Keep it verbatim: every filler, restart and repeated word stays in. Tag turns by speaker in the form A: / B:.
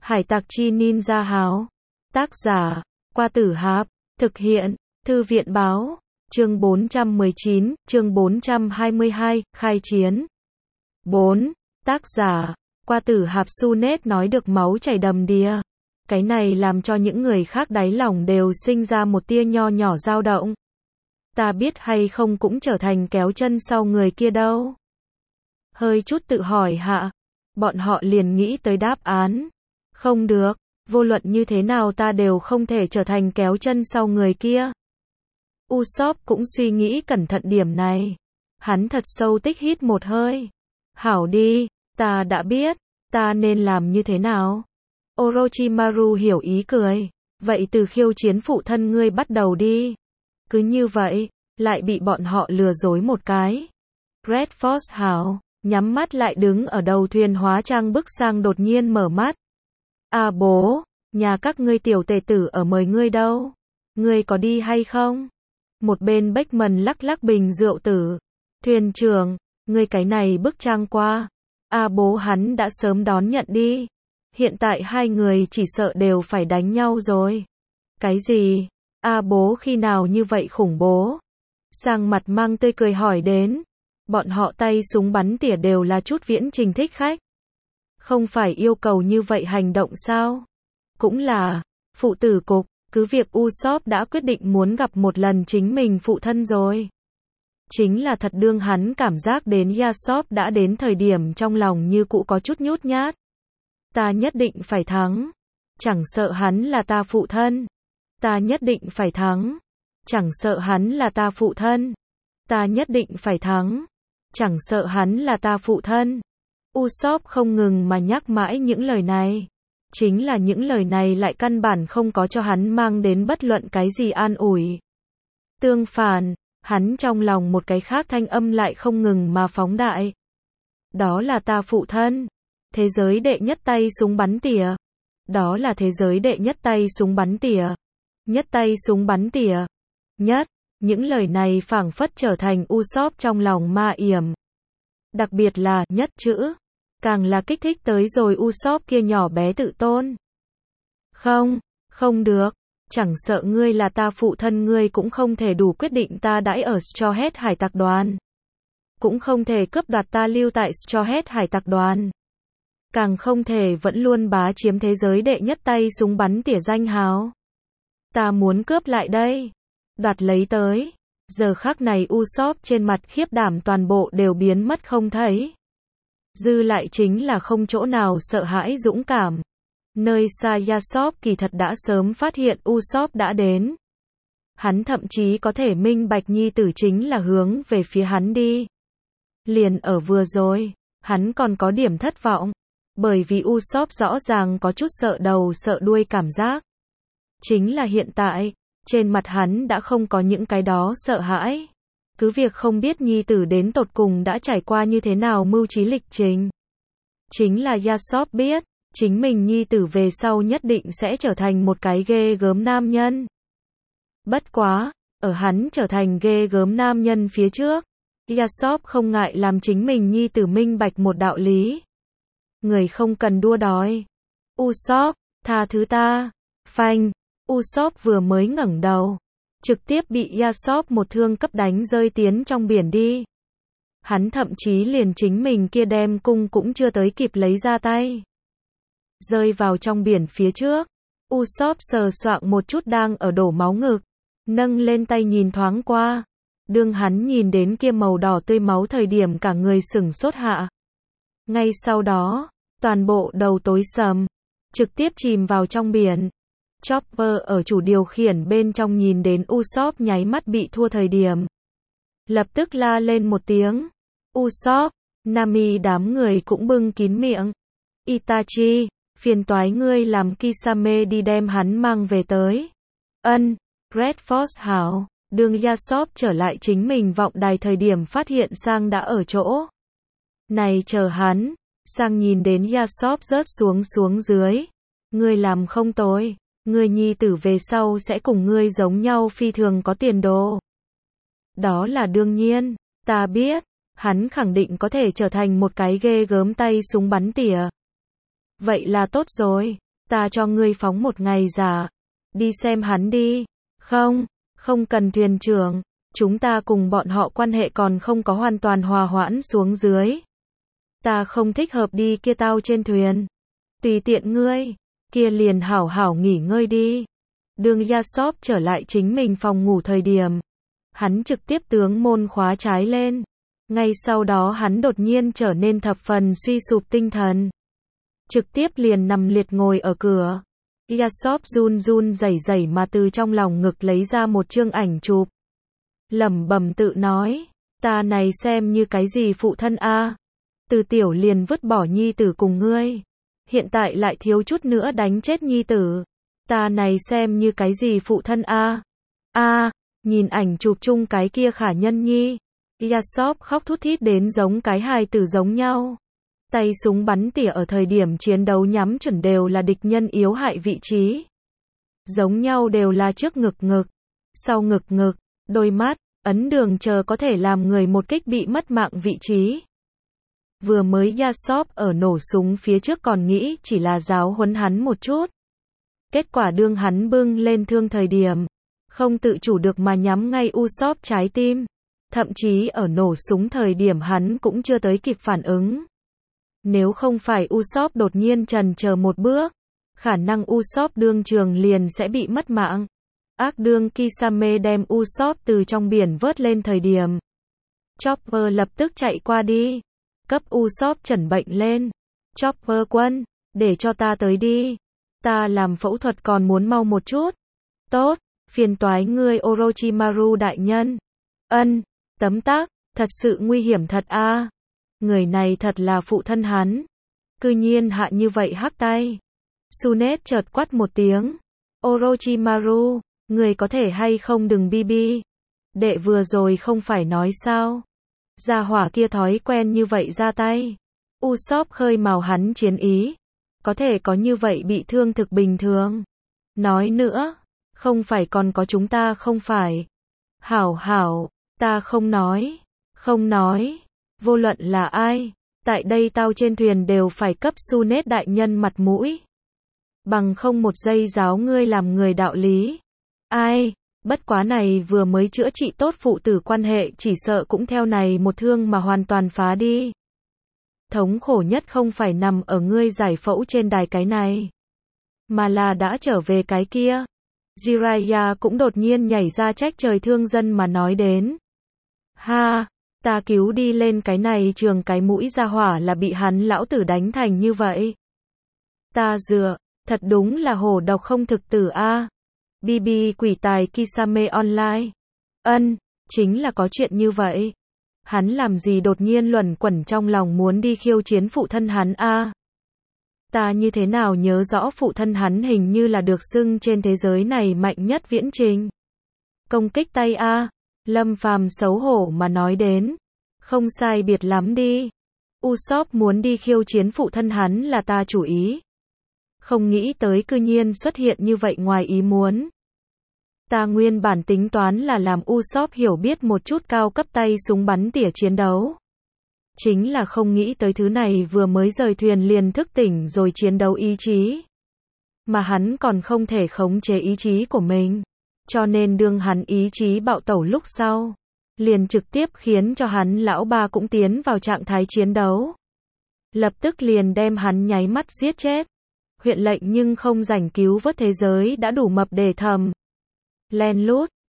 A: Hải tặc chi ninja háo. Tác giả, Qua Tử Hạp. Thực hiện, Thư viện báo. Chương bốn trăm mười chín, chương bốn trăm hai mươi hai, khai chiến. bốn. Tác giả, Qua Tử Hạp. Sunet nói được máu chảy đầm đìa. Cái này làm cho những người khác đáy lòng đều sinh ra một tia nho nhỏ dao động. Ta biết hay không cũng trở thành kéo chân sau người kia đâu. Hơi chút tự hỏi hạ. Bọn họ liền nghĩ tới đáp án. Không được, vô luận như thế nào ta đều không thể trở thành kéo chân sau người kia. Usopp cũng suy nghĩ cẩn thận điểm này. Hắn thật sâu tích hít một hơi. Hảo đi, ta đã biết, ta nên làm như thế nào? Orochimaru hiểu ý cười. Vậy từ khiêu chiến phụ thân ngươi bắt đầu đi. Cứ như vậy, lại bị bọn họ lừa dối một cái. Red Force hảo, nhắm mắt lại đứng ở đầu thuyền hóa trang bức sang đột nhiên mở mắt. À bố, nhà các ngươi tiểu tể tử ở mời ngươi đâu? Ngươi có đi hay không? Một bên Beckman lắc lắc bình rượu tử. Thuyền trưởng, ngươi cái này bức trang qua. À bố hắn đã sớm đón nhận đi. Hiện tại hai người chỉ sợ đều phải đánh nhau rồi. Cái gì? À bố khi nào như vậy khủng bố? Sang mặt mang tươi cười hỏi đến. Bọn họ tay súng bắn tỉa đều là chút viễn trình thích khách. Không phải yêu cầu như vậy hành động sao? Cũng là, phụ tử cục, cứ việc Usopp đã quyết định muốn gặp một lần chính mình phụ thân rồi. Chính là thật đương hắn cảm giác đến Yasop đã đến thời điểm trong lòng như cũ có chút nhút nhát. Ta nhất định phải thắng. Chẳng sợ hắn là ta phụ thân. Ta nhất định phải thắng. Chẳng sợ hắn là ta phụ thân. Ta nhất định phải thắng. Chẳng sợ hắn là ta phụ thân. Usopp không ngừng mà nhắc mãi những lời này. Chính là những lời này lại căn bản không có cho hắn mang đến bất luận cái gì an ủi. Tương phản, hắn trong lòng một cái khác thanh âm lại không ngừng mà phóng đại. Đó là ta phụ thân. Thế giới đệ nhất tay súng bắn tỉa. Đó là thế giới đệ nhất tay súng bắn tỉa. Nhất tay súng bắn tỉa. Nhất, những lời này phảng phất trở thành Usopp trong lòng ma yểm. Đặc biệt là nhất chữ. Càng là kích thích tới rồi Usopp kia nhỏ bé tự tôn. Không, không được. Chẳng sợ ngươi là ta phụ thân ngươi cũng không thể đủ quyết định ta đãi ở Straw Hat hải tặc đoàn. Cũng không thể cướp đoạt ta lưu tại Straw Hat hải tặc đoàn. Càng không thể vẫn luôn bá chiếm thế giới đệ nhất tay súng bắn tỉa danh hào. Ta muốn cướp lại đây. Đoạt lấy tới. Giờ khắc này Usopp trên mặt khiếp đảm toàn bộ đều biến mất không thấy. Dư lại chính là không chỗ nào sợ hãi dũng cảm. Nơi xa Yasop kỳ thật đã sớm phát hiện Usopp đã đến. Hắn thậm chí có thể minh bạch nhi tử chính là hướng về phía hắn đi. Liền ở vừa rồi, hắn còn có điểm thất vọng. Bởi vì Usopp rõ ràng có chút sợ đầu sợ đuôi cảm giác. Chính là hiện tại, trên mặt hắn đã không có những cái đó sợ hãi. Cứ việc không biết nhi tử đến tột cùng đã trải qua như thế nào mưu trí lịch trình. Chính là Yasop biết, chính mình nhi tử về sau nhất định sẽ trở thành một cái ghê gớm nam nhân. Bất quá, ở hắn trở thành ghê gớm nam nhân phía trước, Yasop không ngại làm chính mình nhi tử minh bạch một đạo lý. Người không cần đua đòi. Usopp, tha thứ ta. Phanh, Usopp vừa mới ngẩng đầu. Trực tiếp bị Yasop một thương cấp đánh rơi tiến trong biển đi. Hắn thậm chí liền chính mình kia đem cung cũng chưa tới kịp lấy ra tay. Rơi vào trong biển phía trước. Usopp sờ soạng một chút đang ở đổ máu ngực. Nâng lên tay nhìn thoáng qua. Đương hắn nhìn đến kia màu đỏ tươi máu thời điểm cả người sửng sốt hạ. Ngay sau đó, toàn bộ đầu tối sầm. Trực tiếp chìm vào trong biển. Chopper ở chủ điều khiển bên trong nhìn đến Usopp nháy mắt bị thua thời điểm. Lập tức la lên một tiếng. Usopp, Nami đám người cũng bưng kín miệng. Itachi, phiền toái ngươi làm Kisame đi đem hắn mang về tới. Ân, Red Force hảo, đường Yasop trở lại chính mình vọng đài thời điểm phát hiện Sang đã ở chỗ. Này chờ hắn, Sang nhìn đến Yasop rớt xuống xuống dưới. Ngươi làm không tồi. Ngươi nhi tử về sau sẽ cùng ngươi giống nhau phi thường có tiền đồ. Đó là đương nhiên, ta biết, hắn khẳng định có thể trở thành một cái ghê gớm tay súng bắn tỉa. Vậy là tốt rồi, Ta cho ngươi phóng một ngày giả. Đi xem hắn đi. Không, không cần thuyền trưởng. Chúng ta cùng bọn họ quan hệ còn không có hoàn toàn hòa hoãn xuống dưới. Ta không thích hợp đi kia tao trên thuyền. Tùy tiện ngươi. Kia liền hảo hảo nghỉ ngơi đi. Đường Yasop trở lại chính mình phòng ngủ thời điểm. Hắn trực tiếp tướng môn khóa trái lên. Ngay sau đó hắn đột nhiên trở nên thập phần suy sụp tinh thần. Trực tiếp liền nằm liệt ngồi ở cửa. Yasop run run rẩy rẩy mà từ trong lòng ngực lấy ra một chương ảnh chụp. Lẩm bẩm tự nói, ta này xem như cái gì phụ thân a? Từ tiểu liền vứt bỏ nhi tử cùng ngươi. Hiện tại lại thiếu chút nữa đánh chết nhi tử. Ta này xem như cái gì phụ thân a? A, nhìn ảnh chụp chung cái kia khả nhân nhi. Yasop khóc thút thít đến giống cái hài tử giống nhau. Tay súng bắn tỉa ở thời điểm chiến đấu nhắm chuẩn đều là địch nhân yếu hại vị trí. Giống nhau đều là trước ngực ngực, sau ngực ngực, đôi mắt, ấn đường chờ có thể làm người một kích bị mất mạng vị trí. Vừa mới Yasop ở nổ súng phía trước còn nghĩ chỉ là giáo huấn hắn một chút. Kết quả đương hắn bưng lên thương thời điểm, không tự chủ được mà nhắm ngay Usopp trái tim. Thậm chí ở nổ súng thời điểm hắn cũng chưa tới kịp phản ứng. Nếu không phải Usopp đột nhiên chần chờ một bước, khả năng Usopp đương trường liền sẽ bị mất mạng. Ác đương Kisame đem Usopp từ trong biển vớt lên thời điểm. Chopper lập tức chạy qua đi, cấp Usopp chẩn bệnh lên. Chopper quân, để cho ta tới đi. Ta làm phẫu thuật còn muốn mau một chút. Tốt, phiền toái ngươi Orochimaru đại nhân. Ân, tấm tắc, thật sự nguy hiểm thật a. À. Người này thật là phụ thân hắn. Cư nhiên hạ như vậy hắc tay. Tsunade chợt quát một tiếng. Orochimaru, người có thể hay không đừng bi bi. Đệ vừa rồi không phải nói sao. Gia hỏa kia thói quen như vậy ra tay. Usopp khơi mào hắn chiến ý. Có thể có như vậy bị thương thực bình thường. Nói nữa, không phải còn có chúng ta không phải. Hảo hảo, ta không nói. Không nói. Vô luận là ai, tại đây tao trên thuyền đều phải cấp Tsunade đại nhân mặt mũi. Bằng không một giây giáo ngươi làm người đạo lý. Ai, bất quá này vừa mới chữa trị tốt phụ tử quan hệ chỉ sợ cũng theo này một thương mà hoàn toàn phá đi. Thống khổ nhất không phải nằm ở ngươi giải phẫu trên đài cái này, mà là đã trở về cái kia. Jiraiya cũng đột nhiên nhảy ra trách trời thương dân mà nói đến. Ha! Ta cứu đi lên cái này trường cái mũi ra hỏa là bị hắn lão tử đánh thành như vậy. Ta dựa, thật đúng là hổ độc không thực tử a. bê bê quỷ tài Kisame online. Ân, chính là có chuyện như vậy. Hắn làm gì đột nhiên luẩn quẩn trong lòng muốn đi khiêu chiến phụ thân hắn a. Ta như thế nào nhớ rõ phụ thân hắn hình như là được xưng trên thế giới này mạnh nhất viễn trình. Công kích tay a. Lâm Phàm xấu hổ mà nói đến. Không sai biệt lắm đi. Usopp muốn đi khiêu chiến phụ thân hắn là ta chủ ý. Không nghĩ tới cư nhiên xuất hiện như vậy ngoài ý muốn. Ta nguyên bản tính toán là làm Usopp hiểu biết một chút cao cấp tay súng bắn tỉa chiến đấu. Chính là không nghĩ tới thứ này vừa mới rời thuyền liền thức tỉnh rồi chiến đấu ý chí. Mà hắn còn không thể khống chế ý chí của mình. Cho nên đương hắn ý chí bạo tẩu lúc sau, liền trực tiếp khiến cho hắn lão ba cũng tiến vào trạng thái chiến đấu. Lập tức liền đem hắn nháy mắt giết chết. Huyện lệnh nhưng không rảnh cứu vớt thế giới đã đủ mập để thầm. Len lút,